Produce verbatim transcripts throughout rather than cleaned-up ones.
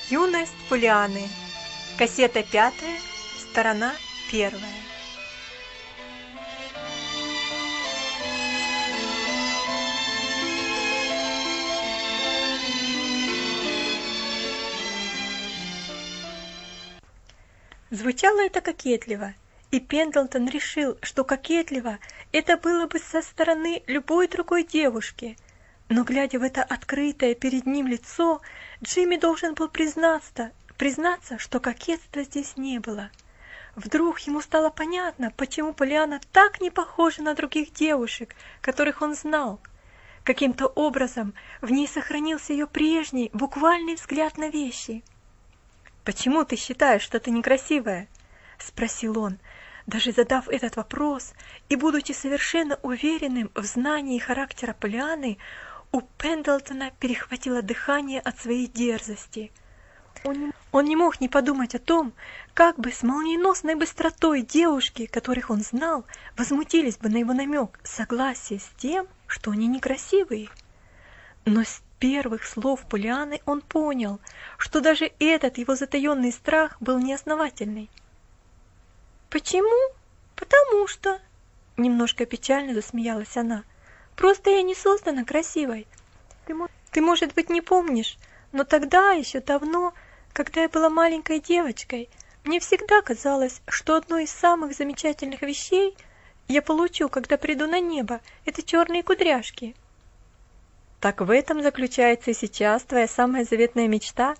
Юность Полианны. Кассета пятая, сторона первая. Звучало это кокетливо, и Пендлтон решил, что кокетливо это было бы со стороны любой другой девушки. Но, глядя в это открытое перед ним лицо, Джимми должен был признаться, признаться, что кокетства здесь не было. Вдруг ему стало понятно, почему Полианна так не похожа на других девушек, которых он знал. Каким-то образом в ней сохранился ее прежний, буквальный взгляд на вещи. «Почему ты считаешь, что ты некрасивая?» — спросил он, даже задав этот вопрос, и будучи совершенно уверенным в знании характера Полианны, у Пендлтона перехватило дыхание от своей дерзости. Он не, он не мог не подумать о том, как бы с молниеносной быстротой девушки, которых он знал, возмутились бы на его намек согласия с тем, что они некрасивые. Но с первых слов Полианны он понял, что даже этот его затаенный страх был неосновательный. «Почему? Потому что...» — немножко печально засмеялась она. «Просто я не создана красивой. Ты, ты, может быть, не помнишь, но тогда, еще давно, когда я была маленькой девочкой, мне всегда казалось, что одной из самых замечательных вещей я получу, когда приду на небо, это черные кудряшки». «Так в этом заключается и сейчас твоя самая заветная мечта?»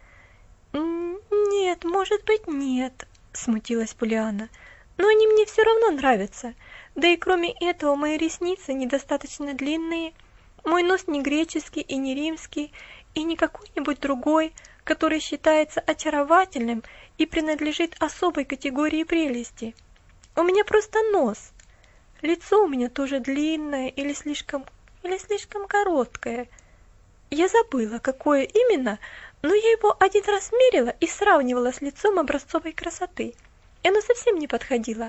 «Нет, может быть, нет», — смутилась Полианна. «Но они мне все равно нравятся. Да и кроме этого мои ресницы недостаточно длинные, мой нос не греческий и не римский, и не какой-нибудь другой, который считается очаровательным и принадлежит особой категории прелести. У меня просто нос. Лицо у меня тоже длинное или слишком, или слишком короткое. Я забыла, какое именно, но я его один раз мерила и сравнивала с лицом образцовой красоты, и оно совсем не подходило.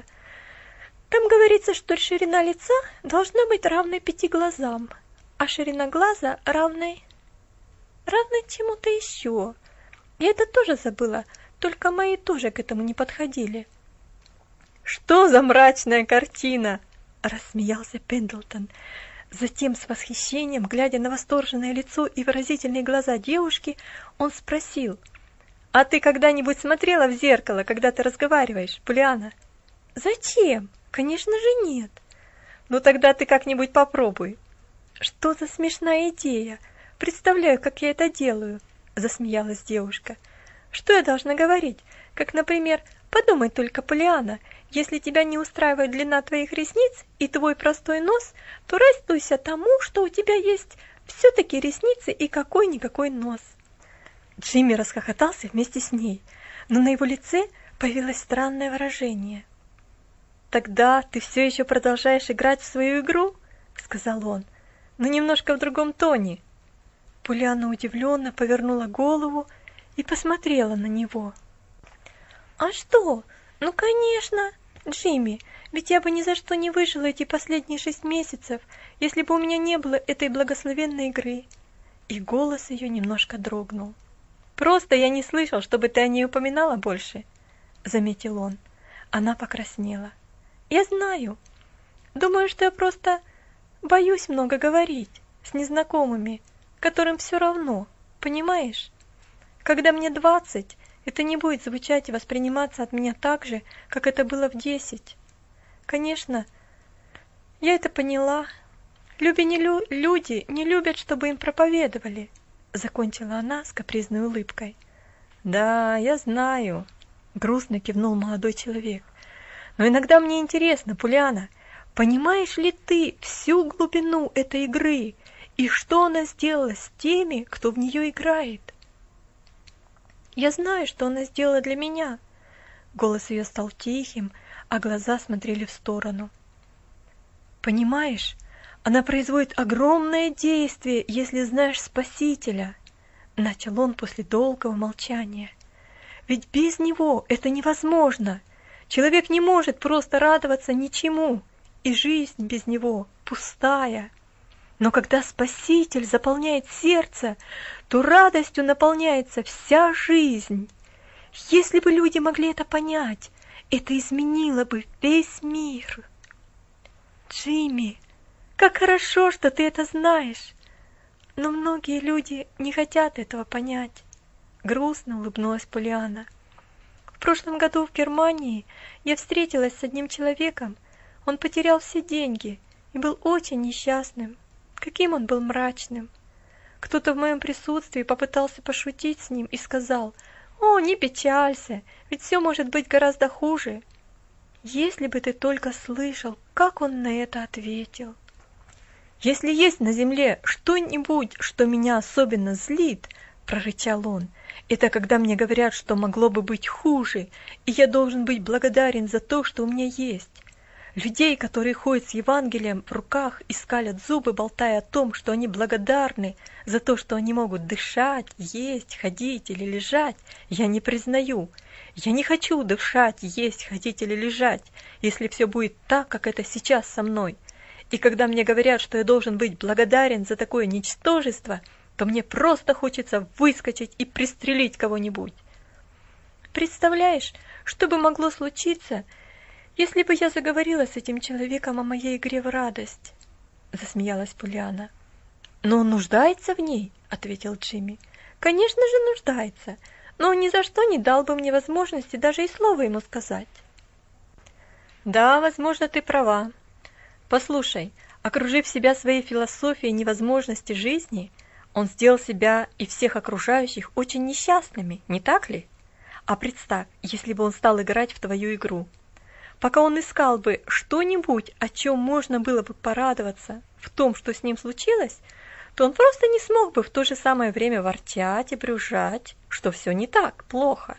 Там говорится, что ширина лица должна быть равной пяти глазам, а ширина глаза равной... равной чему-то еще. Я это тоже забыла, только мои тоже к этому не подходили». «Что за мрачная картина?» — рассмеялся Пендлтон. Затем, с восхищением, глядя на восторженное лицо и выразительные глаза девушки, он спросил: «А ты когда-нибудь смотрела в зеркало, когда ты разговариваешь, Полианна?» «Зачем? Конечно же нет». «Ну тогда ты как-нибудь попробуй». «Что за смешная идея? Представляю, как я это делаю», — засмеялась девушка. «Что я должна говорить? Как, например, подумай только, Полианна, если тебя не устраивает длина твоих ресниц и твой простой нос, то радуйся тому, что у тебя есть все-таки ресницы и какой-никакой нос». Джимми расхохотался вместе с ней, но на его лице появилось странное выражение. «Тогда ты все еще продолжаешь играть в свою игру?» — сказал он, — «но немножко в другом тоне». Полианна удивленно повернула голову и посмотрела на него. «А что? Ну, конечно, Джимми, ведь я бы ни за что не выжила эти последние шесть месяцев, если бы у меня не было этой благословенной игры». И голос ее немножко дрогнул. «Просто я не слышал, чтобы ты о ней упоминала больше», — заметил он. Она покраснела. «Я знаю. Думаю, что я просто боюсь много говорить с незнакомыми, которым все равно, понимаешь? Когда мне двадцать, это не будет звучать и восприниматься от меня так же, как это было в десять. Конечно, я это поняла. Люди не, лю- люди не любят, чтобы им проповедовали», — закончила она с капризной улыбкой. «Да, я знаю», — грустно кивнул молодой человек. «Но иногда мне интересно, Полианна, понимаешь ли ты всю глубину этой игры и что она сделала с теми, кто в нее играет?» «Я знаю, что она сделала для меня». Голос ее стал тихим, а глаза смотрели в сторону. «Понимаешь, она производит огромное действие, если знаешь Спасителя», — начал он после долгого молчания. «Ведь без него это невозможно. Человек не может просто радоваться ничему, и жизнь без него пустая. Но когда Спаситель заполняет сердце, то радостью наполняется вся жизнь. Если бы люди могли это понять, это изменило бы весь мир. Джимми, как хорошо, что ты это знаешь. Но многие люди не хотят этого понять. Грустно улыбнулась Полианна. В прошлом году в Германии я встретилась с одним человеком. Он потерял все деньги и был очень несчастным. Каким он был мрачным. Кто-то в моем присутствии попытался пошутить с ним и сказал: «О, не печалься, ведь все может быть гораздо хуже». Если бы ты только слышал, как он на это ответил. «Если есть на земле что-нибудь, что меня особенно злит, — прорычал он, — это когда мне говорят, что могло бы быть хуже, и я должен быть благодарен за то, что у меня есть. Людей, которые ходят с Евангелием в руках и скалят зубы, болтая о том, что они благодарны за то, что они могут дышать, есть, ходить или лежать, я не признаю. Я не хочу дышать, есть, ходить или лежать, если все будет так, как это сейчас со мной. И когда мне говорят, что я должен быть благодарен за такое ничтожество, то мне просто хочется выскочить и пристрелить кого-нибудь. Представляешь, что бы могло случиться, если бы я заговорила с этим человеком о моей игре в радость?» — засмеялась Полианна. «Но он нуждается в ней», — ответил Джимми. «Конечно же нуждается, но он ни за что не дал бы мне возможности даже и слова ему сказать». «Да, возможно, ты права. Послушай, окружив себя своей философией невозможности жизни, он сделал себя и всех окружающих очень несчастными, не так ли? А представь, если бы он стал играть в твою игру. Пока он искал бы что-нибудь, о чем можно было бы порадоваться в том, что с ним случилось, то он просто не смог бы в то же самое время ворчать и брюзжать, что все не так, плохо.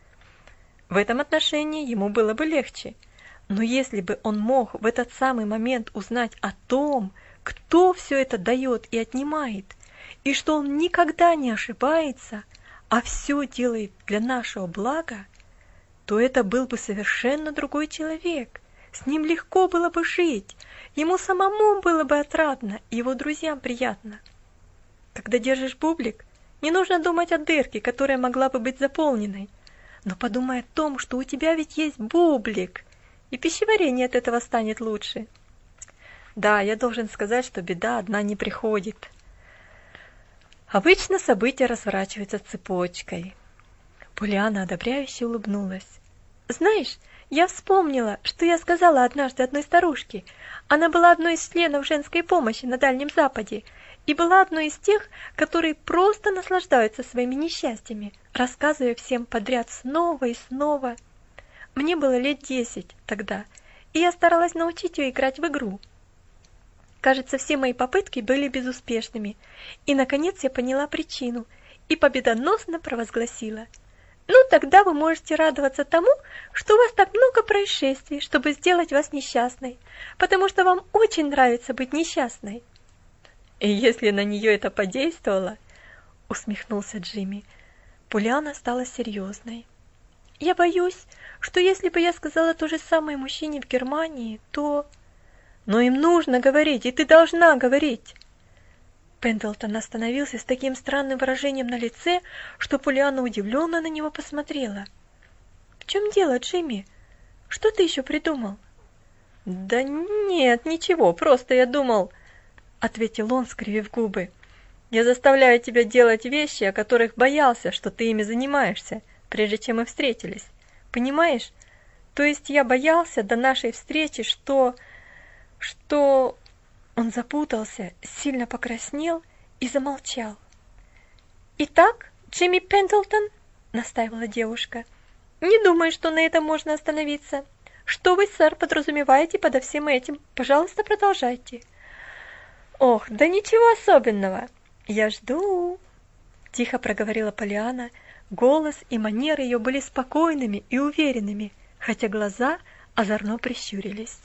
В этом отношении ему было бы легче. Но если бы он мог в этот самый момент узнать о том, кто все это дает и отнимает, и что он никогда не ошибается, а все делает для нашего блага, то это был бы совершенно другой человек. С ним легко было бы жить, ему самому было бы отрадно, и его друзьям приятно. Когда держишь бублик, не нужно думать о дырке, которая могла бы быть заполненной, но подумай о том, что у тебя ведь есть бублик, и пищеварение от этого станет лучше. Да, я должен сказать, что беда одна не приходит. Обычно события разворачиваются цепочкой. Полианна одобряюще улыбнулась. «Знаешь, я вспомнила, что я сказала однажды одной старушке. Она была одной из членов женской помощи на Дальнем Западе и была одной из тех, которые просто наслаждаются своими несчастьями, рассказывая всем подряд снова и снова. Мне было лет десять тогда, и я старалась научить ее играть в игру. Кажется, все мои попытки были безуспешными, и, наконец, я поняла причину и победоносно провозгласила: «Ну, тогда вы можете радоваться тому, что у вас так много происшествий, чтобы сделать вас несчастной, потому что вам очень нравится быть несчастной». «И если на нее это подействовало, — усмехнулся Джимми, — Полианна стала серьезной. «Я боюсь, что если бы я сказала то же самое мужчине в Германии, то...» «Но им нужно говорить, и ты должна говорить!» Пендлтон остановился с таким странным выражением на лице, что Полианна удивленно на него посмотрела. «В чем дело, Джимми? Что ты еще придумал?» «Да нет, ничего, просто я думал...» — ответил он, скривив губы. «Я заставляю тебя делать вещи, о которых боялся, что ты ими занимаешься, прежде чем мы встретились. Понимаешь? То есть я боялся до нашей встречи, что... что...» Он запутался, сильно покраснел и замолчал. «Итак, Джимми Пендлтон, — настаивала девушка, — не думаю, что на этом можно остановиться. Что вы, сэр, подразумеваете подо всем этим? Пожалуйста, продолжайте». «Ох, да ничего особенного. Я жду», — тихо проговорила Полианна. Голос и манеры ее были спокойными и уверенными, хотя глаза озорно прищурились.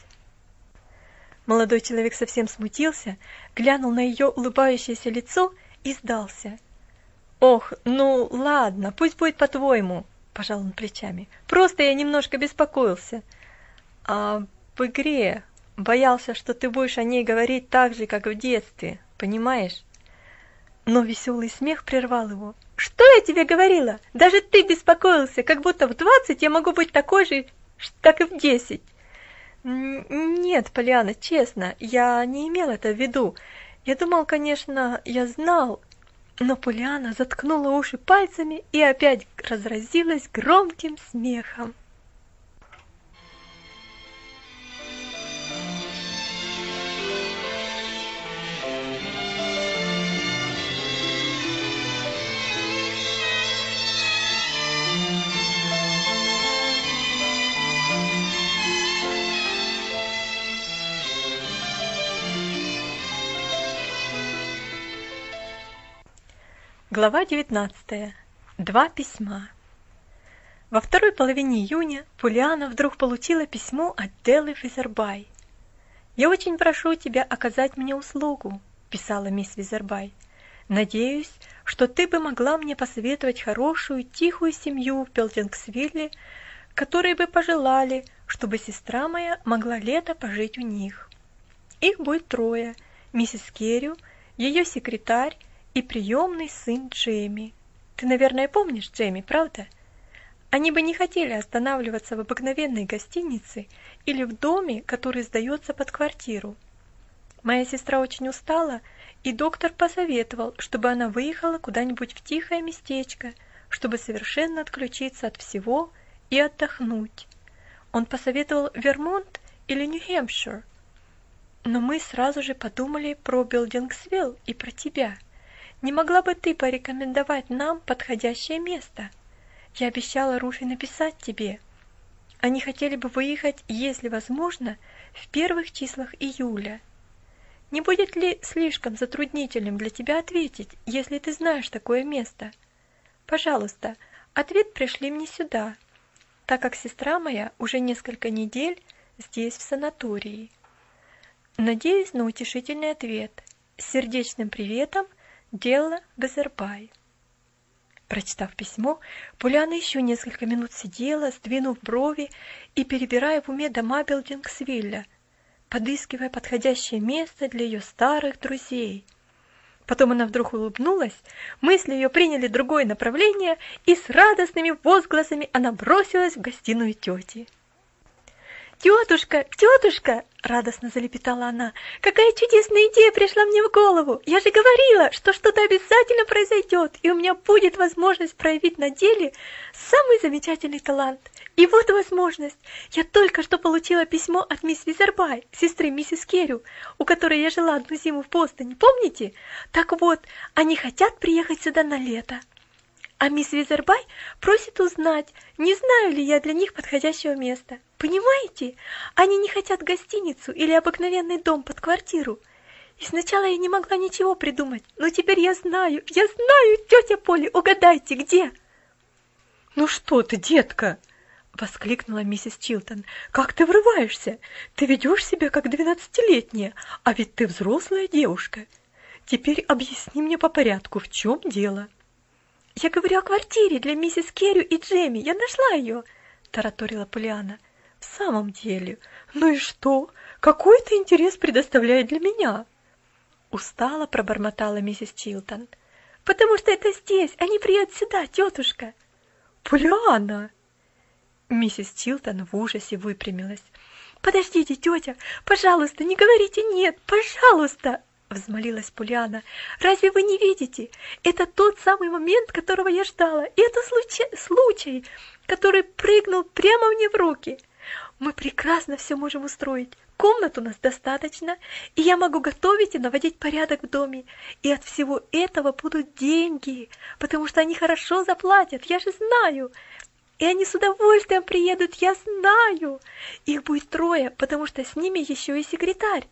Молодой человек совсем смутился, глянул на ее улыбающееся лицо и сдался. «Ох, ну ладно, пусть будет по-твоему», — пожал он плечами. «Просто я немножко беспокоился». «А в игре Боялся, что ты будешь о ней говорить так же, как в детстве, понимаешь? Но веселый смех прервал его. Что я тебе говорила? Даже ты беспокоился, как будто в двадцать я могу быть такой же, как и в десять. Нет, Полианна, честно, я не имел это в виду. Я думал, конечно, я знал, но Полианна заткнула уши пальцами и опять разразилась громким смехом. Глава девятнадцатая. Два письма. Во второй половине июня Полианна вдруг получила письмо от Делы Визербай. «Я очень прошу тебя оказать мне услугу», – писала мисс Визербай. «Надеюсь, что ты бы могла мне посоветовать хорошую, тихую семью в Белдингсвилле, которые бы пожелали, чтобы сестра моя могла лето пожить у них. Их будет трое – миссис Керрю, ее секретарь, и приемный сын Джейми. Ты, наверное, помнишь Джейми, правда? Они бы не хотели останавливаться в обыкновенной гостинице или в доме, который сдается под квартиру. Моя сестра очень устала, и доктор посоветовал, чтобы она выехала куда-нибудь в тихое местечко, чтобы совершенно отключиться от всего и отдохнуть. Он посоветовал Вермонт или Нью-Хэмпшир. Но мы сразу же подумали про Белдингсвилл и про тебя. Не могла бы ты порекомендовать нам подходящее место? Я обещала Руфи написать тебе. Они хотели бы выехать, если возможно, в первых числах июля. Не будет ли слишком затруднительным для тебя ответить, если ты знаешь такое место? Пожалуйста, ответ пришли мне сюда, так как сестра моя уже несколько недель здесь в санатории. Надеюсь на утешительный ответ. С сердечным приветом, Дела Визербай. Прочитав письмо, Полианна еще несколько минут сидела, сдвинув брови и перебирая в уме дома Белдингсвилля, подыскивая подходящее место для ее старых друзей. Потом она вдруг улыбнулась, мысли ее приняли другое направление, и с радостными возгласами она бросилась в гостиную тети. «Тетушка, тетушка!» — радостно залепетала она. «Какая чудесная идея пришла мне в голову! Я же говорила, что что-то обязательно произойдет, и у меня будет возможность проявить на деле самый замечательный талант. И вот возможность! Я только что получила письмо от мисс Визербай, сестры миссис Керрю, у которой я жила одну зиму в Бостоне, помните? Так вот, они хотят приехать сюда на лето. А мисс Визербай просит узнать, не знаю ли я для них подходящего места. Понимаете, они не хотят гостиницу или обыкновенный дом под квартиру. И сначала я не могла ничего придумать, но теперь я знаю, я знаю, тетя Поли, угадайте, где?» «Ну что ты, детка!» — воскликнула миссис Чилтон. «Как ты врываешься? Ты ведешь себя как двенадцатилетняя, а ведь ты взрослая девушка. Теперь объясни мне по порядку, в чем дело?» «Я говорю о квартире для миссис Керрю и Джейми. Я нашла ее!» — тараторила Полианна. «В самом деле? Ну и что? Какой это интерес предоставляет для меня?» Устало пробормотала миссис Чилтон. «Потому что это здесь, они приедут сюда, тетушка!» «Полианна!» Миссис Чилтон в ужасе выпрямилась. «Подождите, тетя, пожалуйста, не говорите «нет», пожалуйста!» Взмолилась Полианна. «Разве вы не видите? Это тот самый момент, которого я ждала. И это случай, случай, который прыгнул прямо мне в руки. Мы прекрасно все можем устроить. Комнат у нас достаточно, и я могу готовить и наводить порядок в доме. И от всего этого будут деньги, потому что они хорошо заплатят, я же знаю. И они с удовольствием приедут, я знаю. Их будет трое, потому что с ними еще и секретарь».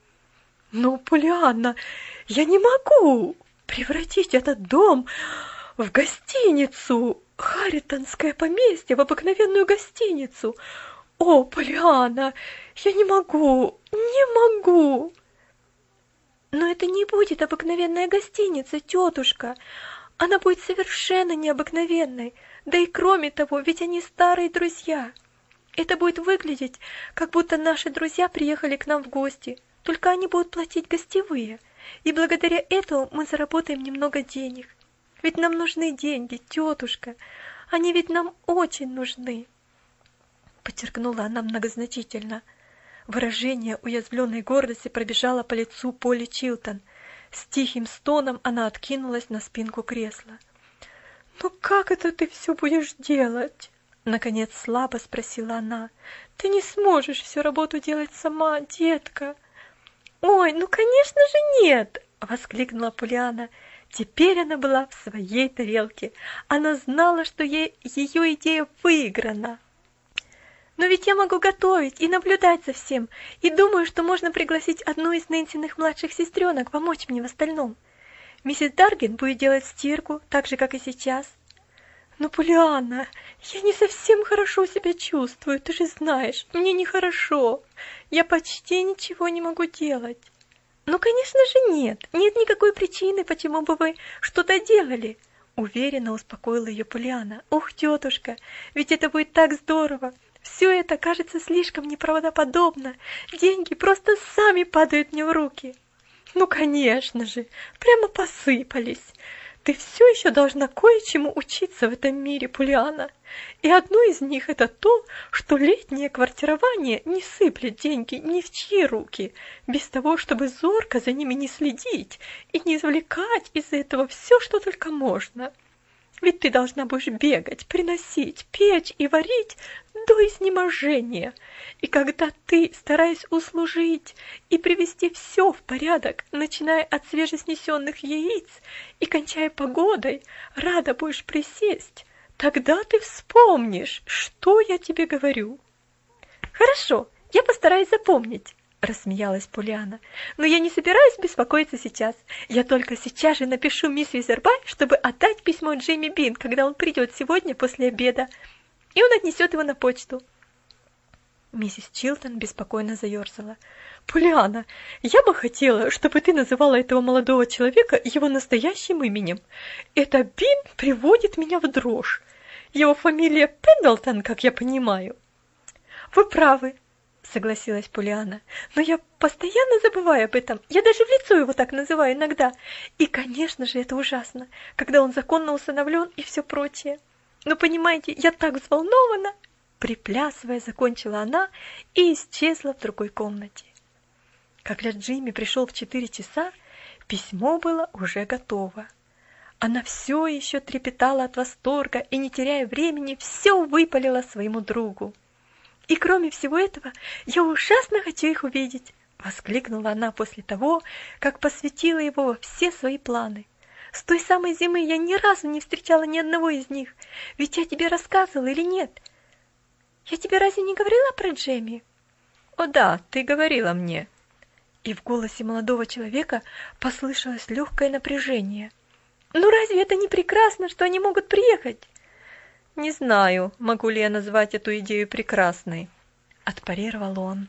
«Ну, Полианна, я не могу превратить этот дом в гостиницу, Харритонское поместье в обыкновенную гостиницу. О, Полианна, я не могу, не могу!» «Но это не будет обыкновенная гостиница, тетушка. Она будет совершенно необыкновенной. Да и кроме того, ведь они старые друзья. Это будет выглядеть, как будто наши друзья приехали к нам в гости, только они будут платить гостевые, и благодаря этому мы заработаем немного денег. Ведь нам нужны деньги, тетушка, они ведь нам очень нужны», — подчеркнула она многозначительно. Выражение уязвленной гордости пробежало по лицу Полли Чилтон. С тихим стоном она откинулась на спинку кресла. «Ну как это ты все будешь делать?» Наконец слабо спросила она. «Ты не сможешь всю работу делать сама, детка». «Ой, ну конечно же нет!» — воскликнула Полианна. Теперь она была в своей тарелке. Она знала, что ей ее идея выиграна. «Но ведь я могу готовить и наблюдать за всем, и думаю, что можно пригласить одну из Нэнсиных младших сестренок помочь мне в остальном. Миссис Даргин будет делать стирку, так же, как и сейчас». «Но, Полианна, я не совсем хорошо себя чувствую, ты же знаешь, мне нехорошо. Я почти ничего не могу делать». «Ну, конечно же, нет. Нет никакой причины, почему бы вы что-то делали», — уверенно успокоила ее Полианна. «Ух, тетушка, ведь это будет так здорово. Все это кажется слишком неправдоподобно. Деньги просто сами падают мне в руки». «Ну, конечно же, прямо посыпались. Ты все еще должна кое-чему учиться в этом мире, Полианна. И одно из них это то, что летнее квартирование не сыплет деньги ни в чьи руки, без того, чтобы зорко за ними не следить и не извлекать из этого все, что только можно. Ведь ты должна будешь бегать, приносить, печь и варить до изнеможения. И когда ты, стараясь услужить и привести все в порядок, начиная от свежеснесенных яиц и кончая погодой, рада будешь присесть, тогда ты вспомнишь, что я тебе говорю». «Хорошо, я постараюсь запомнить», — рассмеялась Полианна. «Но я не собираюсь беспокоиться сейчас. Я только сейчас же напишу мисс Визербай, чтобы отдать письмо Джимми Бин, когда он придет сегодня после обеда, и он отнесет его на почту». Миссис Чилтон беспокойно заерзала. «Полианна, я бы хотела, чтобы ты называла этого молодого человека его настоящим именем. Это Бин приводит меня в дрожь. Его фамилия Пендлтон, как я понимаю». «Вы правы», — согласилась Полианна. «Но я постоянно забываю об этом. Я даже в лицо его так называю иногда. И, конечно же, это ужасно, когда он законно усыновлен и все прочее. Но, понимаете, я так взволнована!» Приплясывая, закончила она и исчезла в другой комнате. Когда Джимми пришел в четыре часа, письмо было уже готово. Она все еще трепетала от восторга и, не теряя времени, все выпалила своему другу. «И кроме всего этого, я ужасно хочу их увидеть!» — воскликнула она после того, как посвятила его во все свои планы. «С той самой зимы я ни разу не встречала ни одного из них. Ведь я тебе рассказывала или нет? Я тебе разве не говорила про Джемми?» «О да, ты говорила мне». И в голосе молодого человека послышалось легкое напряжение. «Ну разве это не прекрасно, что они могут приехать?» «Не знаю, могу ли я назвать эту идею прекрасной», — отпарировал он.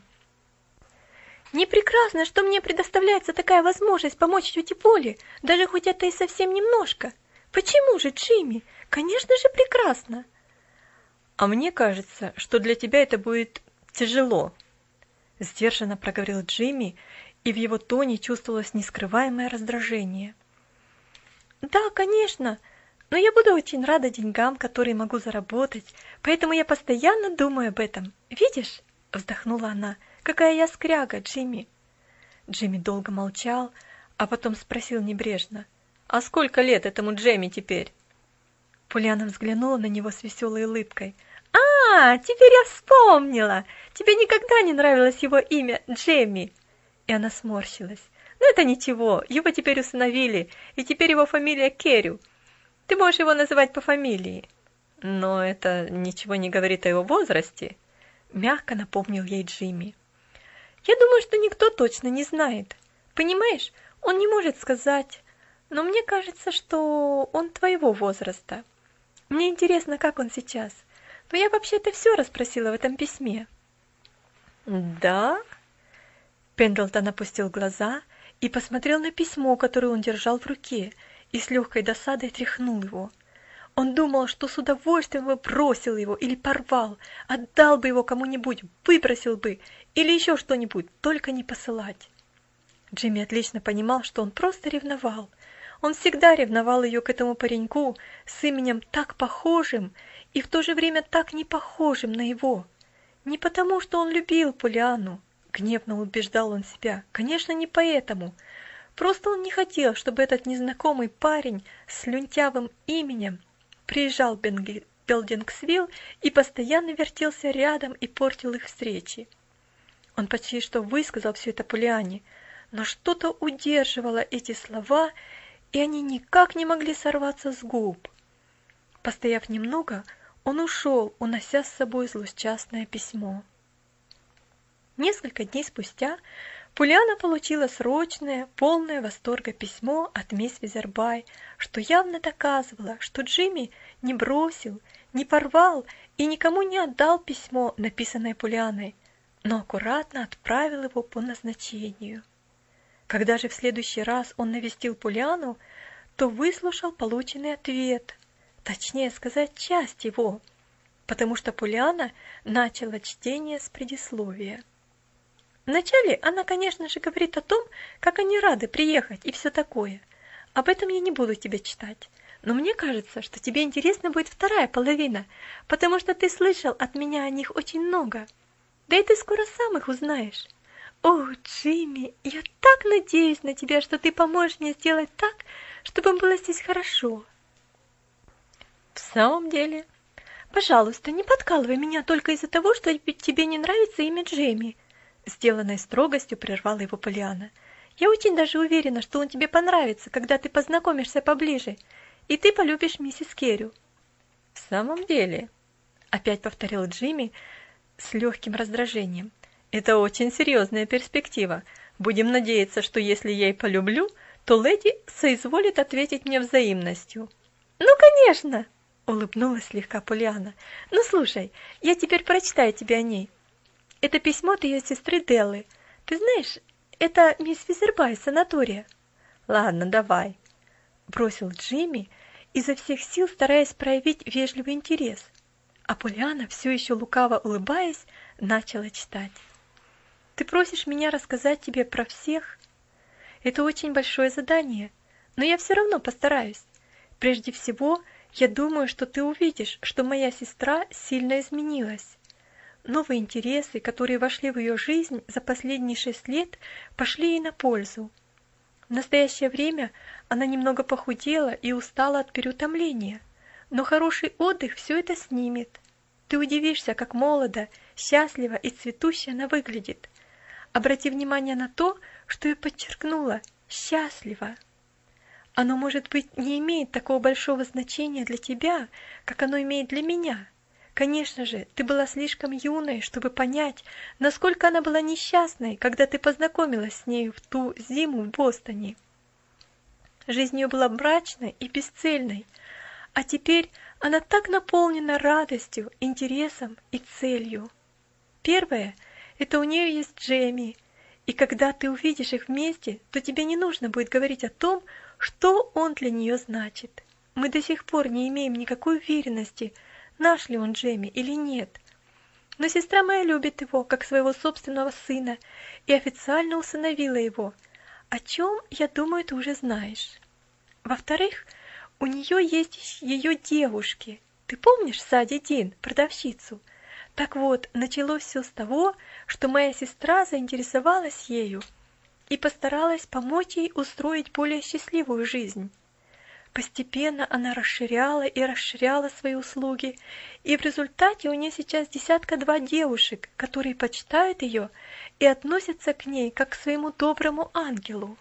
«Не прекрасно, что мне предоставляется такая возможность помочь тете Полли, даже хоть это и совсем немножко. Почему же, Джимми? Конечно же прекрасно!» «А мне кажется, что для тебя это будет тяжело», — сдержанно проговорил Джимми, и в его тоне чувствовалось нескрываемое раздражение. «Да, конечно, но я буду очень рада деньгам, которые могу заработать, поэтому я постоянно думаю об этом. Видишь?» — вздохнула она. «Какая я скряга, Джимми!» Джимми долго молчал, а потом спросил небрежно. «А сколько лет этому Джемми теперь?» Полианна взглянула на него с веселой улыбкой. «А, теперь я вспомнила! Тебе никогда не нравилось его имя Джемми!» И она сморщилась. «Ну это ничего, его теперь усыновили, и теперь его фамилия Керрю. Ты можешь его называть по фамилии». «Но это ничего не говорит о его возрасте», — мягко напомнил ей Джимми. «Я думаю, что никто точно не знает. Понимаешь, он не может сказать, но мне кажется, что он твоего возраста. Мне интересно, как он сейчас. Но я вообще-то все расспросила в этом письме». «Да?» Пендлтон опустил глаза и посмотрел на письмо, которое он держал в руке, и с легкой досадой тряхнул его. Он думал, что с удовольствием бы бросил его или порвал, отдал бы его кому-нибудь, выбросил бы или еще что-нибудь, только не посылать. Джимми отлично понимал, что он просто ревновал. Он всегда ревновал ее к этому пареньку с именем так похожим и в то же время так не похожим на его. Не потому, что он любил Полианну, гневно убеждал он себя, конечно, не поэтому. Просто он не хотел, чтобы этот незнакомый парень с слюнтявым именем приезжал в Белдингсвилл и постоянно вертелся рядом и портил их встречи. Он почти что высказал все это Полианне, но что-то удерживало эти слова, и они никак не могли сорваться с губ. Постояв немного, он ушел, унося с собой злосчастное письмо. Несколько дней спустя Полианна получила срочное, полное восторга письмо от мисс Визербай, что явно доказывало, что Джимми не бросил, не порвал и никому не отдал письмо, написанное Полианной, но аккуратно отправил его по назначению. Когда же в следующий раз он навестил Полианну, то выслушал полученный ответ, точнее сказать, часть его, потому что Полианна начала чтение с предисловия. Вначале она, конечно же, говорит о том, как они рады приехать и все такое. Об этом я не буду тебе читать. Но мне кажется, что тебе интересна будет вторая половина, потому что ты слышал от меня о них очень много. Да и ты скоро сам их узнаешь. О, Джимми, я так надеюсь на тебя, что ты поможешь мне сделать так, чтобы было здесь хорошо. В самом деле, пожалуйста, не подкалывай меня только из-за того, что тебе не нравится имя Джейми. Сделанной строгостью прервала его Полианна. Я очень даже уверена, что он тебе понравится, когда ты познакомишься поближе, и ты полюбишь миссис Керрю. В самом деле, опять повторил Джимми с легким раздражением, это очень серьезная перспектива. Будем надеяться, что если я и полюблю, то леди соизволит ответить мне взаимностью. Ну, конечно, улыбнулась слегка Полианна. Ну, слушай, я теперь прочитаю тебе о ней. Это письмо от ее сестры Деллы. Ты знаешь, это мисс Визербай из санатория. Ладно, давай, бросил Джимми, изо всех сил стараясь проявить вежливый интерес. А Полианна, все еще лукаво улыбаясь, начала читать. Ты просишь меня рассказать тебе про всех? Это очень большое задание, но я все равно постараюсь. Прежде всего, я думаю, что ты увидишь, что моя сестра сильно изменилась. Новые интересы, которые вошли в ее жизнь за последние шесть лет, пошли ей на пользу. В настоящее время она немного похудела и устала от переутомления, но хороший отдых все это снимет. Ты удивишься, как молодо, счастливо и цветуще она выглядит. Обрати внимание на то, что я подчеркнула «счастливо». Оно, может быть, не имеет такого большого значения для тебя, как оно имеет для меня. Конечно же, ты была слишком юной, чтобы понять, насколько она была несчастной, когда ты познакомилась с нею в ту зиму в Бостоне. Жизнь ее была мрачной и бесцельной, а теперь она так наполнена радостью, интересом и целью. Первое – это у нее есть Джейми, и когда ты увидишь их вместе, то тебе не нужно будет говорить о том, что он для нее значит. Мы до сих пор не имеем никакой уверенности, наш ли он Джейми или нет. Но сестра моя любит его, как своего собственного сына, и официально усыновила его, о чем, я думаю, ты уже знаешь. Во-вторых, у нее есть ее девушки. Ты помнишь Сади Дин, продавщицу? Так вот, началось все с того, что моя сестра заинтересовалась ею и постаралась помочь ей устроить более счастливую жизнь. Постепенно она расширяла и расширяла свои услуги, и в результате у нее сейчас десятка-два девушек, которые почитают ее и относятся к ней как к своему доброму ангелу.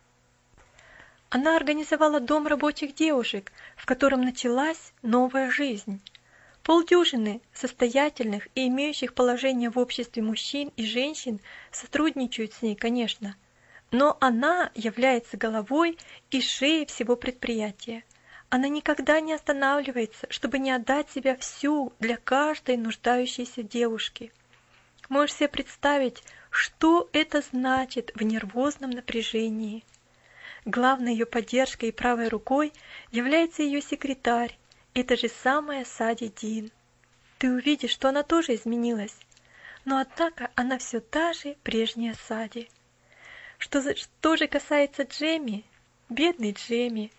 Она организовала дом рабочих девушек, в котором началась новая жизнь. Полдюжины состоятельных и имеющих положение в обществе мужчин и женщин сотрудничают с ней, конечно, но она является головой и шеей всего предприятия. Она никогда не останавливается, чтобы не отдать себя всю для каждой нуждающейся девушки. Можешь себе представить, что это значит в нервозном напряжении. Главной ее поддержкой и правой рукой является ее секретарь, Это же самая Сади Дин. Ты увидишь, что она тоже изменилась. Но однако она все та же прежняя Сади. Что, за, что же касается Джемми, бедный Джемми,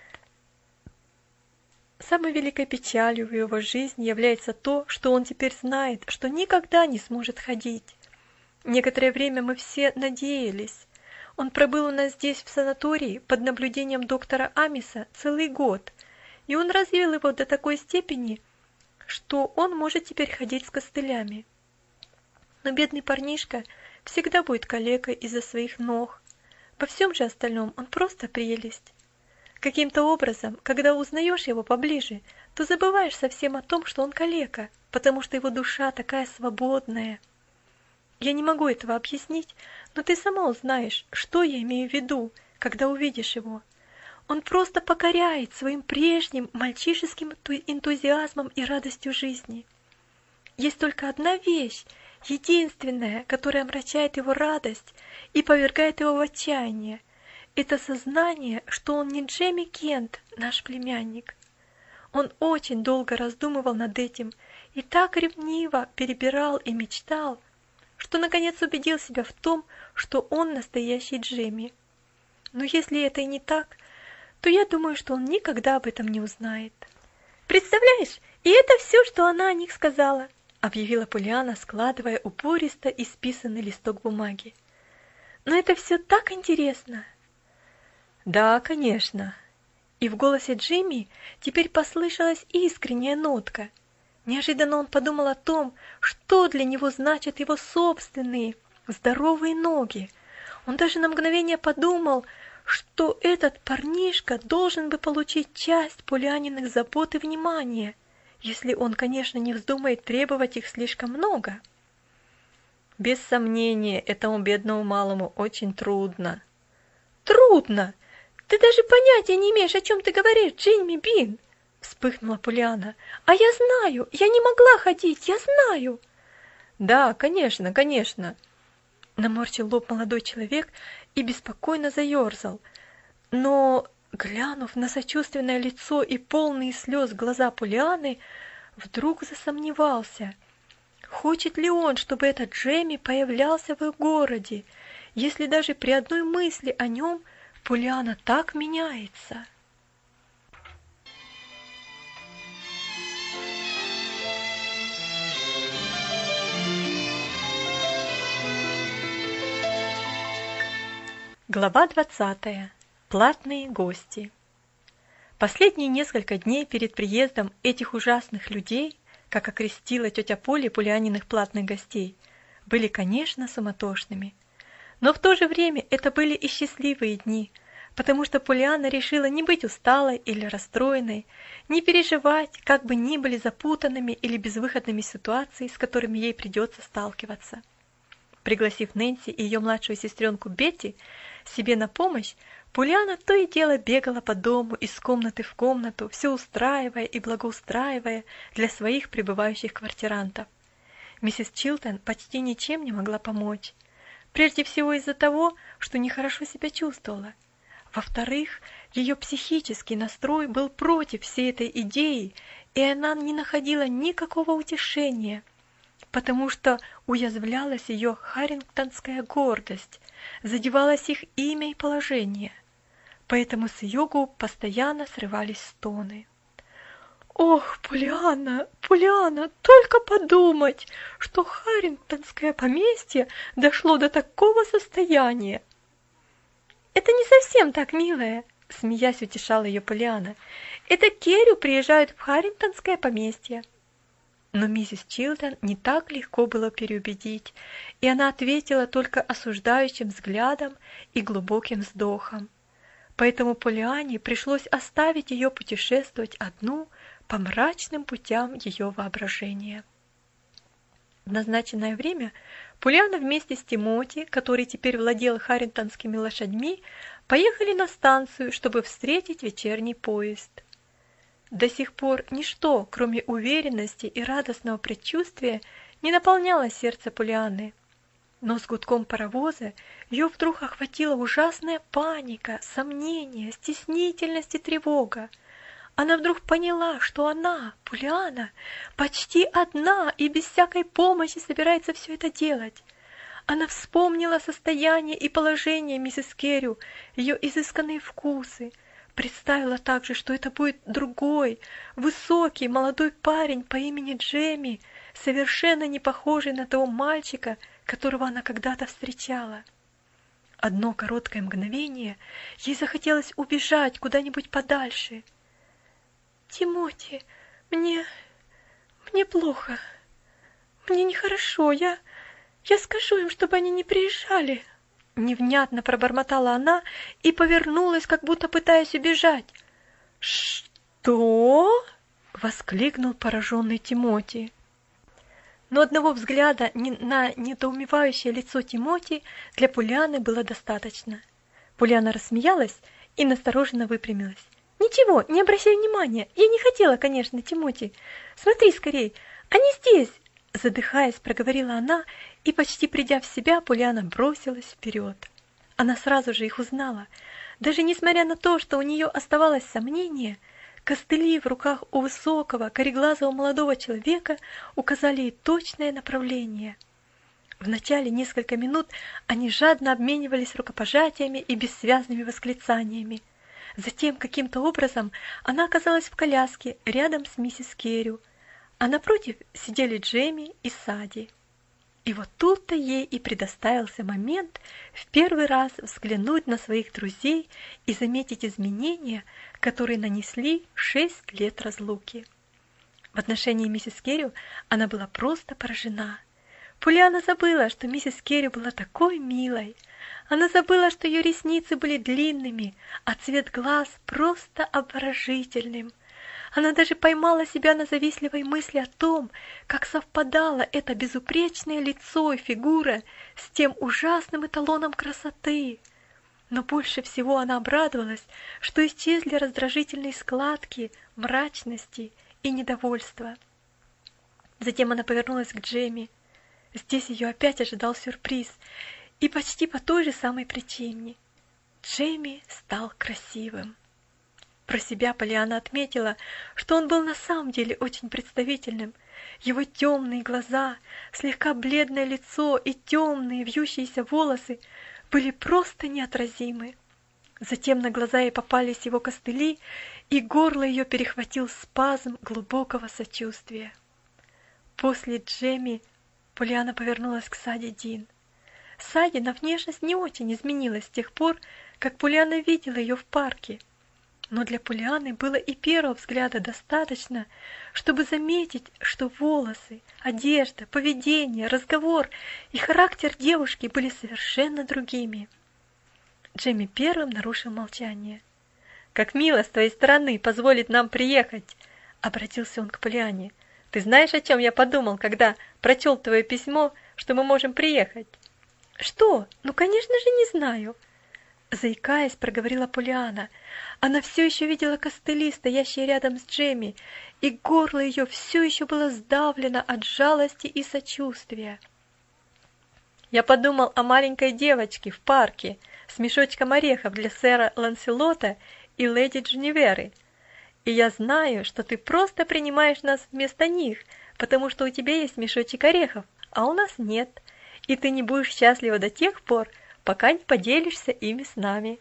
самой великой печалью в его жизни является то, что он теперь знает, что никогда не сможет ходить. Некоторое время мы все надеялись. Он пробыл у нас здесь, в санатории, под наблюдением доктора Амиса целый год, и он развил его до такой степени, что он может теперь ходить с костылями. Но бедный парнишка всегда будет калекой из-за своих ног. Во всем же остальном он просто прелесть. Каким-то образом, когда узнаешь его поближе, то забываешь совсем о том, что он калека, потому что его душа такая свободная. Я не могу этого объяснить, но ты сама узнаешь, что я имею в виду, когда увидишь его. Он просто покоряет своим прежним мальчишеским энтузиазмом и радостью жизни. Есть только одна вещь, единственная, которая омрачает его радость и повергает его в отчаяние. Это сознание, что он не Джемми Кент, наш племянник. Он очень долго раздумывал над этим и так ревниво перебирал и мечтал, что наконец убедил себя в том, что он настоящий Джемми. Но если это и не так, то я думаю, что он никогда об этом не узнает. «Представляешь, и это все, что она о них сказала», — объявила Полианна, складывая упористо исписанный листок бумаги. «Но это все так интересно!» «Да, конечно». И в голосе Джимми теперь послышалась искренняя нотка. Неожиданно он подумал о том, что для него значат его собственные здоровые ноги. Он даже на мгновение подумал, что этот парнишка должен бы получить часть Полианниных забот и внимания, если он, конечно, не вздумает требовать их слишком много. Без сомнения, этому бедному малому очень трудно. Трудно! Ты даже понятия не имеешь, о чем ты говоришь, Джимми Бин! Вспыхнула Полианна. А я знаю, я не могла ходить, я знаю. Да, конечно, конечно. Наморщил лоб молодой человек и беспокойно заерзал. Но, глянув на сочувственное лицо и полные слез глаза Полианны, вдруг засомневался. Хочет ли он, чтобы этот Джемми появлялся в их городе, если даже при одной мысли о нем Полианна так меняется? Глава двадцатая. Платные гости. Последние несколько дней перед приездом этих ужасных людей, как окрестила тетя Поля Полианниных платных гостей, были, конечно, суматошными. Но в то же время это были и счастливые дни, потому что Полианна решила не быть усталой или расстроенной, не переживать, как бы ни были запутанными или безвыходными ситуации, с которыми ей придется сталкиваться. Пригласив Нэнси и ее младшую сестренку Бетти себе на помощь, Полианна то и дело бегала по дому из комнаты в комнату, все устраивая и благоустраивая для своих прибывающих квартирантов. Миссис Чилтон почти ничем не могла помочь. Прежде всего из-за того, что нехорошо себя чувствовала. Во-вторых, ее психический настрой был против всей этой идеи, и она не находила никакого утешения, потому что уязвлялась ее харрингтонская гордость, задевалось их имя и положение. Поэтому с ее губ постоянно срывались стоны. «Ох, Полианна, Полианна, только подумать, что харрингтонское поместье дошло до такого состояния!» «Это не совсем так, милая», — смеясь утешала ее Полианна. «Это Керрю приезжают в харрингтонское поместье». Но миссис Чилтон не так легко было переубедить, и она ответила только осуждающим взглядом и глубоким вздохом. Поэтому Полианне пришлось оставить ее путешествовать одну по мрачным путям ее воображения. В назначенное время Полианна вместе с Тимоти, который теперь владел харрингтонскими лошадьми, поехали на станцию, чтобы встретить вечерний поезд. До сих пор ничто, кроме уверенности и радостного предчувствия, не наполняло сердце Полианны. Но с гудком паровоза ее вдруг охватила ужасная паника, сомнение, стеснительность и тревога. Она вдруг поняла, что она, Полианна, почти одна и без всякой помощи собирается все это делать. Она вспомнила состояние и положение миссис Керрю, ее изысканные вкусы. Представила также, что это будет другой, высокий, молодой парень по имени Джемми, совершенно не похожий на того мальчика, которого она когда-то встречала. Одно короткое мгновение ей захотелось убежать куда-нибудь подальше. «Тимоти, мне... мне плохо. Мне нехорошо. Я... я скажу им, чтобы они не приезжали». Невнятно пробормотала она и повернулась, как будто пытаясь убежать. «Что?» — воскликнул пораженный Тимоти. Но одного взгляда на недоумевающее лицо Тимоти для Полианны было достаточно. Полианна рассмеялась и настороженно выпрямилась. «Ничего, не обращай внимания. Я не хотела, конечно, Тимоти. Смотри скорей, они здесь!» Задыхаясь, проговорила она, и, почти придя в себя, Полианна бросилась вперед. Она сразу же их узнала. Даже несмотря на то, что у нее оставалось сомнение, костыли в руках у высокого, кореглазого молодого человека указали ей точное направление. В начале несколько минут они жадно обменивались рукопожатиями и бессвязными восклицаниями. Затем, каким-то образом, она оказалась в коляске рядом с миссис Керрю, а напротив сидели Джемми и Сади. И вот тут-то ей и предоставился момент в первый раз взглянуть на своих друзей и заметить изменения, которые нанесли шесть лет разлуки. В отношении миссис Керрю она была просто поражена. Полианна забыла, что миссис Керрю была такой милой. Она забыла, что ее ресницы были длинными, а цвет глаз просто обворожительным. Она даже поймала себя на завистливой мысли о том, как совпадало это безупречное лицо и фигура с тем ужасным эталоном красоты. Но больше всего она обрадовалась, что исчезли раздражительные складки, мрачности и недовольства. Затем она повернулась к Джемми. Здесь ее опять ожидал сюрприз, и почти по той же самой причине. Джемми стал красивым. Про себя Полианна отметила, что он был на самом деле очень представительным. Его темные глаза, слегка бледное лицо и темные вьющиеся волосы были просто неотразимы. Затем на глаза ей попались его костыли, и горло ее перехватил спазм глубокого сочувствия. После Джемми Полианна повернулась к Сади Дин. Сади на внешность не очень изменилась с тех пор, как Полианна видела ее в парке. Но для Полианны было и первого взгляда достаточно, чтобы заметить, что волосы, одежда, поведение, разговор и характер девушки были совершенно другими. Джемми первым нарушил молчание. «Как мило с твоей стороны позволить нам приехать!» — обратился он к Полианне. «Ты знаешь, о чем я подумал, когда прочел твое письмо, что мы можем приехать?» «Что? Ну, конечно же, не знаю!» Заикаясь, проговорила Полианна. Она все еще видела костыли, стоящие рядом с Джемми, и горло ее все еще было сдавлено от жалости и сочувствия. «Я подумал о маленькой девочке в парке с мешочком орехов для сэра Ланселота и леди Дженниверы. И я знаю, что ты просто принимаешь нас вместо них, потому что у тебя есть мешочек орехов, а у нас нет, и ты не будешь счастлива до тех пор, пока не поделишься ими с нами».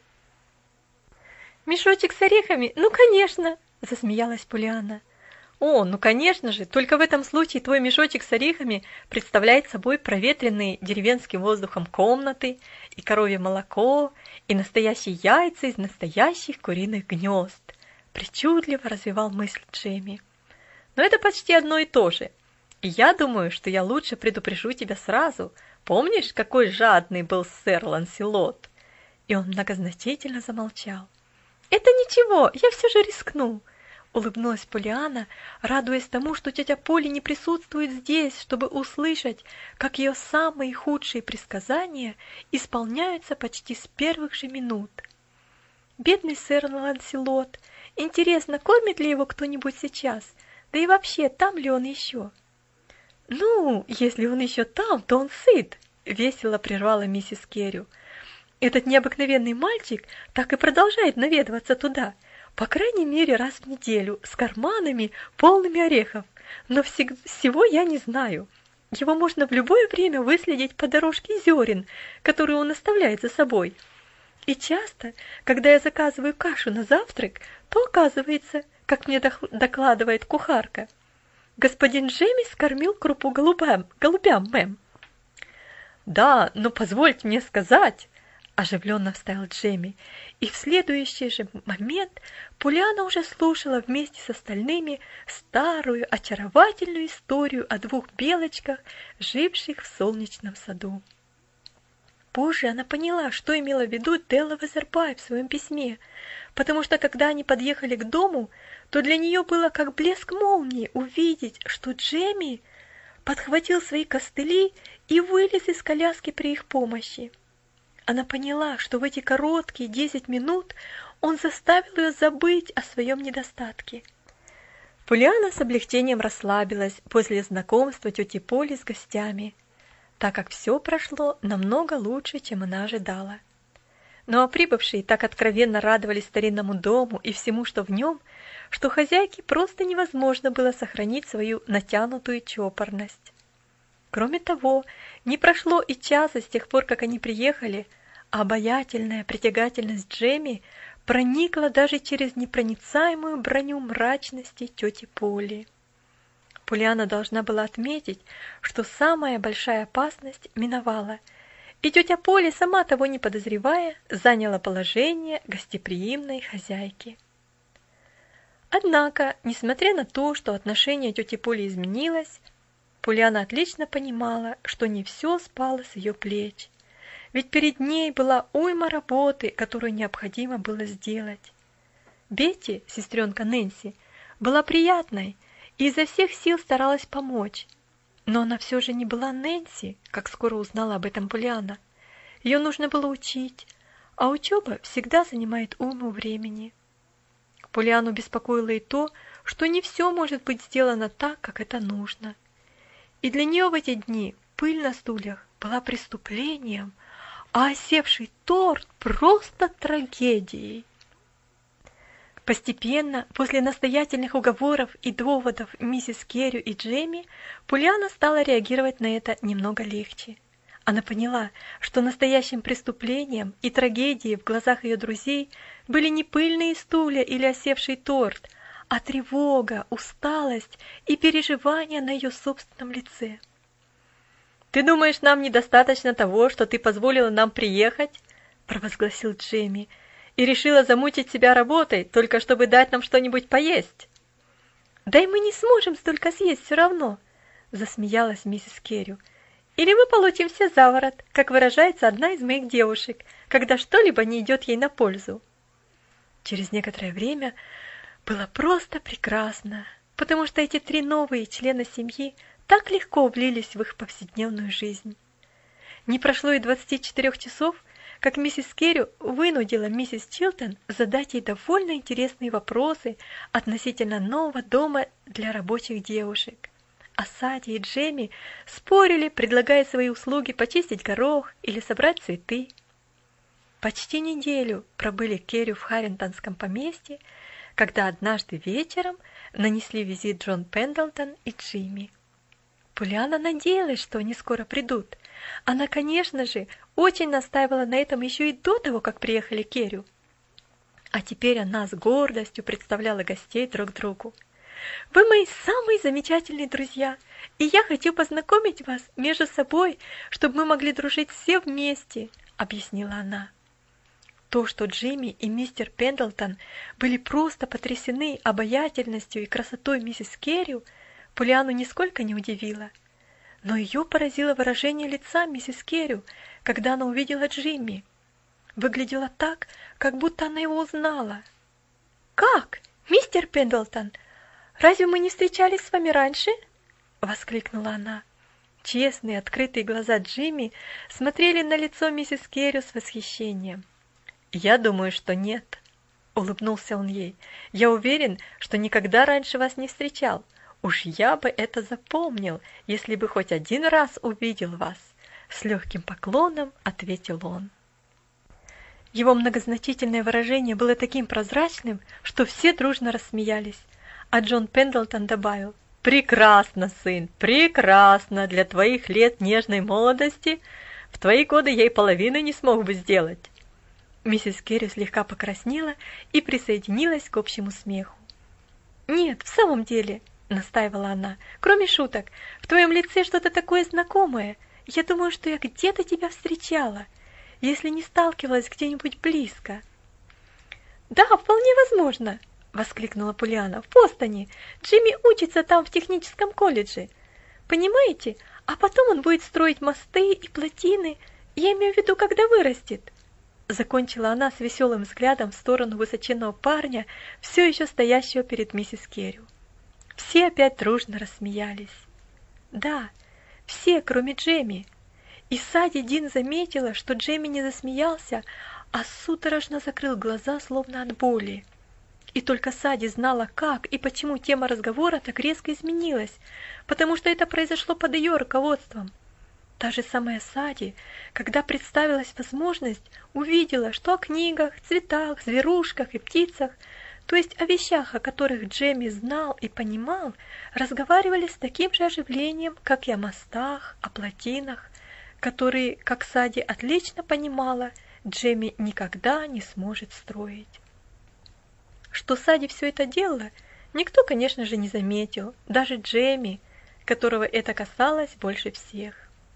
«Мешочек с орехами? Ну, конечно!» – засмеялась Полианна. «О, ну, конечно же, только в этом случае твой мешочек с орехами представляет собой проветренные деревенским воздухом комнаты, и коровье молоко, и настоящие яйца из настоящих куриных гнезд», – причудливо развивал мысль Джемми. «Но это почти одно и то же. И я думаю, что я лучше предупрежу тебя сразу. Помнишь, какой жадный был сэр Ланселот?» И он многозначительно замолчал. «Это ничего, я все же рискну», — улыбнулась Полианна, радуясь тому, что тетя Поли не присутствует здесь, чтобы услышать, как ее самые худшие предсказания исполняются почти с первых же минут. «Бедный сэр Ланселот, интересно, кормит ли его кто-нибудь сейчас? Да и вообще, там ли он еще?» «Ну, если он еще там, то он сыт», — весело прервала миссис Керрю. «Этот необыкновенный мальчик так и продолжает наведываться туда. По крайней мере раз в неделю, с карманами, полными орехов. Но всего я не знаю. Его можно в любое время выследить по дорожке зерен, которую он оставляет за собой. И часто, когда я заказываю кашу на завтрак, то оказывается, как мне докладывает кухарка, господин Джемми скормил крупу голубям, голубям, мэм. Да, но позвольте мне сказать, оживленно вставил Джемми, и в следующий же момент Полианна уже слушала вместе с остальными старую очаровательную историю о двух белочках, живших в солнечном саду. Позже она поняла, что имела в виду Делла Везербай в своем письме, потому что когда они подъехали к дому, то для нее было как блеск молнии увидеть, что Джемми подхватил свои костыли и вылез из коляски при их помощи. Она поняла, что в эти короткие десять минут он заставил ее забыть о своем недостатке. Полианна с облегчением расслабилась после знакомства тети Поли с гостями, так как все прошло намного лучше, чем она ожидала. Ну а прибывшие так откровенно радовались старинному дому и всему, что в нем, что хозяйке просто невозможно было сохранить свою натянутую чопорность. Кроме того, не прошло и часа с тех пор, как они приехали, а обаятельная притягательность Джемми проникла даже через непроницаемую броню мрачности тети Поли. Полианна должна была отметить, что самая большая опасность миновала, и тетя Поли, сама того не подозревая, заняла положение гостеприимной хозяйки. Однако, несмотря на то, что отношение тети Поли изменилось, Полианна отлично понимала, что не все спало с ее плеч, ведь перед ней была уйма работы, которую необходимо было сделать. Бетти, сестренка Нэнси, была приятной и изо всех сил старалась помочь, но она все же не была Нэнси, как скоро узнала об этом Полианна. Ее нужно было учить, а учеба всегда занимает уйму времени. Полианну беспокоило и то, что не все может быть сделано так, как это нужно. И для нее в эти дни пыль на стульях была преступлением, а осевший торт просто трагедией. Постепенно, после настоятельных уговоров и доводов миссис Керрю и Джемми, Полианна стала реагировать на это немного легче. Она поняла, что настоящим преступлением и трагедией в глазах ее друзей были не пыльные стулья или осевший торт, а тревога, усталость и переживания на ее собственном лице. «Ты думаешь, нам недостаточно того, что ты позволила нам приехать?» – провозгласил Джемми, «и решила замучить себя работой, только чтобы дать нам что-нибудь поесть?» «Да и мы не сможем столько съесть все равно», – засмеялась миссис Керрю. «Или мы получим все заворот, как выражается одна из моих девушек, когда что-либо не идет ей на пользу». Через некоторое время было просто прекрасно, потому что эти три новые члена семьи так легко влились в их повседневную жизнь. Не прошло и двадцати четырёх часов, как миссис Керрю вынудила миссис Чилтон задать ей довольно интересные вопросы относительно нового дома для рабочих девушек. А Сади и Джемми спорили, предлагая свои услуги почистить горох или собрать цветы. Почти неделю пробыли Керрю в Харрингтонском поместье, когда однажды вечером нанесли визит Джон Пендлтон и Джимми. Полианна надеялась, что они скоро придут. Она, конечно же, очень настаивала на этом еще и до того, как приехали Керрю. А теперь она с гордостью представляла гостей друг другу. «Вы мои самые замечательные друзья, и я хочу познакомить вас между собой, чтобы мы могли дружить все вместе», — объяснила она. То, что Джимми и мистер Пендлтон были просто потрясены обаятельностью и красотой миссис Керрю, Полианну нисколько не удивило. Но ее поразило выражение лица миссис Керрю, когда она увидела Джимми. Выглядело так, как будто она его узнала. «Как? Мистер Пендлтон, разве мы не встречались с вами раньше?» — воскликнула она. Честные, открытые глаза Джимми смотрели на лицо миссис Керрю с восхищением. «Я думаю, что нет», — улыбнулся он ей. «Я уверен, что никогда раньше вас не встречал. Уж я бы это запомнил, если бы хоть один раз увидел вас», — с легким поклоном ответил он. Его многозначительное выражение было таким прозрачным, что все дружно рассмеялись, а Джон Пендлтон добавил: «Прекрасно, сын, прекрасно! Для твоих лет нежной молодости в твои годы я и половины не смог бы сделать». Миссис Керри слегка покраснела и присоединилась к общему смеху. «Нет, в самом деле», — настаивала она, — «кроме шуток, в твоем лице что-то такое знакомое. Я думаю, что я где-то тебя встречала, если не сталкивалась где-нибудь близко». «Да, вполне возможно», — воскликнула Полианна, — «в Бостоне. Джимми учится там в техническом колледже. Понимаете, а потом он будет строить мосты и плотины, я имею в виду, когда вырастет». Закончила она с веселым взглядом в сторону высоченного парня, все еще стоящего перед миссис Керри. Все опять дружно рассмеялись. Да, все, кроме Джемми. И Сади Дин заметила, что Джемми не засмеялся, а судорожно закрыл глаза, словно от боли. И только Сади знала, как и почему тема разговора так резко изменилась, потому что это произошло под ее руководством. Та же самая Сади, когда представилась возможность, увидела, что о книгах, цветах, зверушках и птицах, то есть о вещах, о которых Джемми знал и понимал, разговаривали с таким же оживлением, как и о мостах, о плотинах, которые, как Сади отлично понимала, Джемми никогда не сможет строить. Что Сади все это делала, никто, конечно же, не заметил, даже Джемми, которого это касалось больше всех.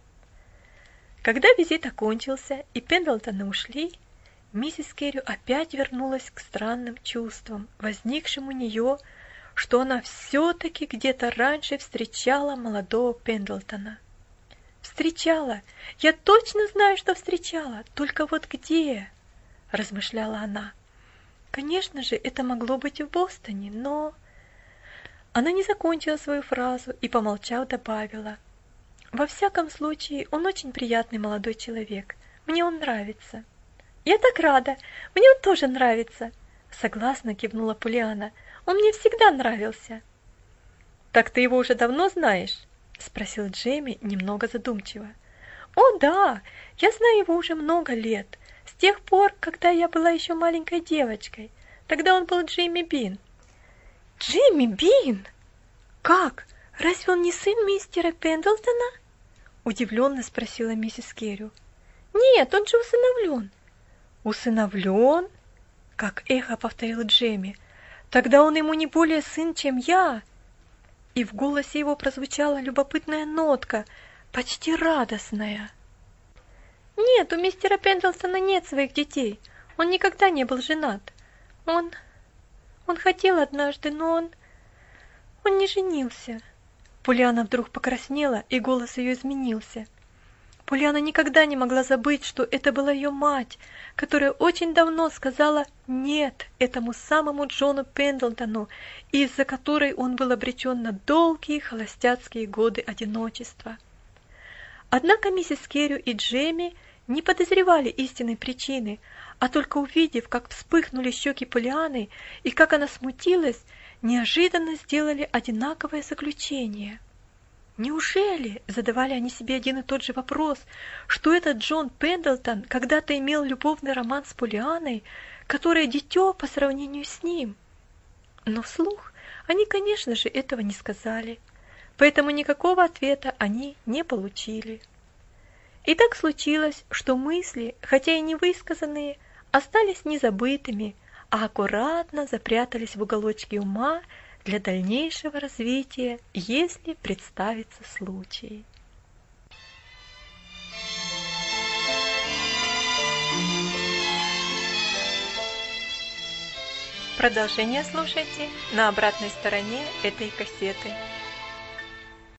Когда визит окончился и Пендлтоны ушли, миссис Керри опять вернулась к странным чувствам, возникшим у нее, что она все-таки где-то раньше встречала молодого Пендлтона. «Встречала! Я точно знаю, что встречала! Только вот где?» – размышляла она. «Конечно же, это могло быть в Бостоне, но...» Она не закончила свою фразу и, помолчав, добавила: «Во всяком случае, он очень приятный молодой человек. Мне он нравится». «Я так рада! Мне он тоже нравится!» Согласно кивнула Полианна. «Он мне всегда нравился». «Так ты его уже давно знаешь?» Спросил Джемми немного задумчиво. «О, да! Я знаю его уже много лет. С тех пор, когда я была еще маленькой девочкой. Тогда он был Джимми Бин». «Джимми Бин? Как? Разве он не сын мистера Пендлтона?» Удивленно спросила миссис Керри. «Нет, он же усыновлен». «Усыновлен?» Как эхо повторил Джемми. «Тогда он ему не более сын, чем я». И в голосе его прозвучала любопытная нотка, почти радостная. «Нет, у мистера Пендлтона нет своих детей. Он никогда не был женат. Он... он хотел однажды, но он... он не женился». Полианна вдруг покраснела, и голос ее изменился. Полианна никогда не могла забыть, что это была ее мать, которая очень давно сказала «нет» этому самому Джону Пендлтону, из-за которой он был обречен на долгие холостяцкие годы одиночества. Однако миссис Керри и Джемми не подозревали истинной причины, а только увидев, как вспыхнули щеки Полианны и как она смутилась, неожиданно сделали одинаковое заключение. Неужели, задавали они себе один и тот же вопрос, что этот Джон Пендлтон когда-то имел любовный роман с Полианной, которая дитё по сравнению с ним? Но вслух они, конечно же, этого не сказали, поэтому никакого ответа они не получили. И так случилось, что мысли, хотя и не высказанные, остались незабытыми, а аккуратно запрятались в уголочке ума для дальнейшего развития, если представится случай. Продолжение слушайте на обратной стороне этой кассеты.